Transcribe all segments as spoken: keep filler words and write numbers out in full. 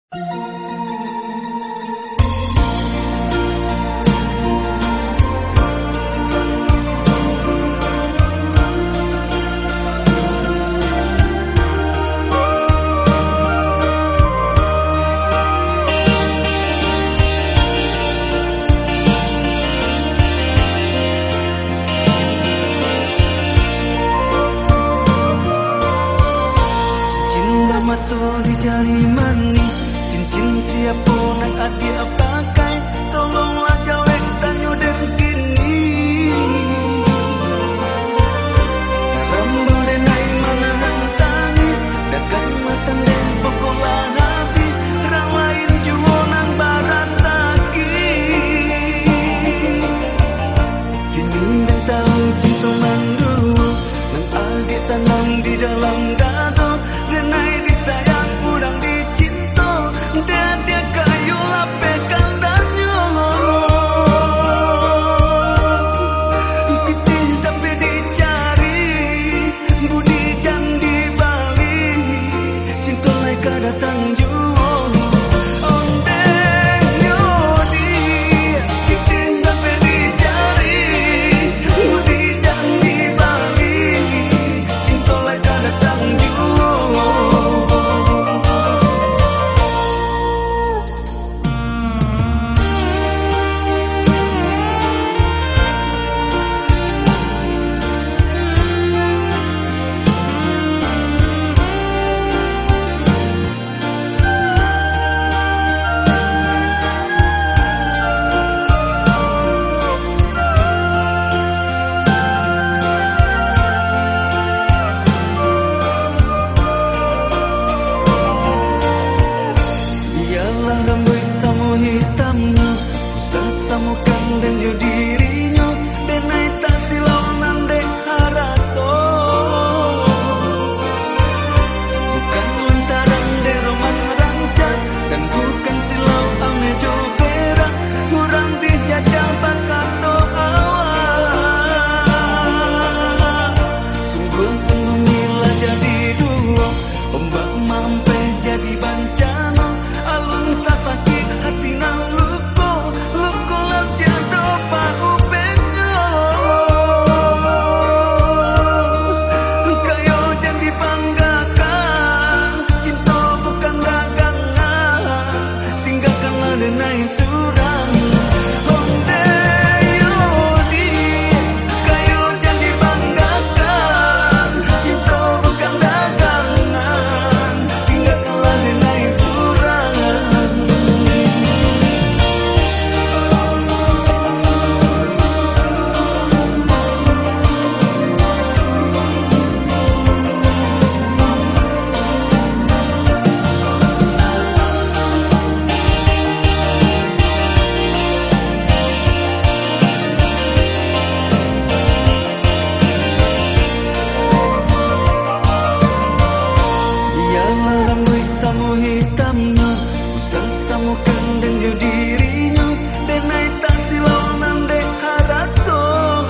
Mato di jari manis, cincin siap nak adik pakai, tolonglah jawab tanya dan kini. Rambu denai mana hantangi, dagang matang dan pokolah nabi, orang lain juga nang barat sakit. Kini dan tahu cinta mandu, nang adik tanam di dalam dado, denai sayang kurang dicinta, dia dia kayu lapekan danyo. Kita tapi dicari, budi jangan dibalik, cinta mereka datang jua. Rambut samu hitamnya, usah samukan dengan dirinya, denai tak silau nande harato. Bukan lantaran de roman rancang, dan bukan silau ame jogera, kurang dijajal bakato awal. Sungguh pengumilah jadi dua, ombak mampe jadi bencana. Alun sakit hati nang luko, luko lah tiada pahu penyo. Kayo jangan dibanggakan, cinta bukan dagangan, tinggalkanlah denai surang. Onde yodi, kayo jangan dibanggakan, cinta bukan dagangan, tinggalkanlah denai surang. Biarlah rambut samu hitamnya, usah samukan dengan dirinya, denai tak silau nande harato.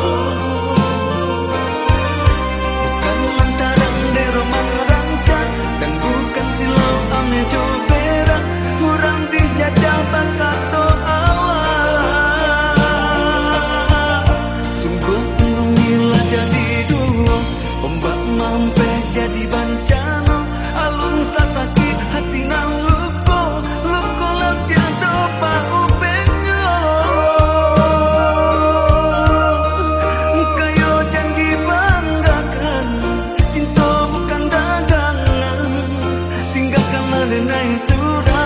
Bukan lantaran de roman rancang, dan bukan silau ame jogera, kurang dijajal bakato awal. Sungguh pengumilah jadi dua, ombak mampe jadi bencana. Alun sakit hati nang luko, luko lah tiada pahu penyo. Kayo jangan dibanggakan, cinta bukan dagangan, tinggalkanlah denai surang.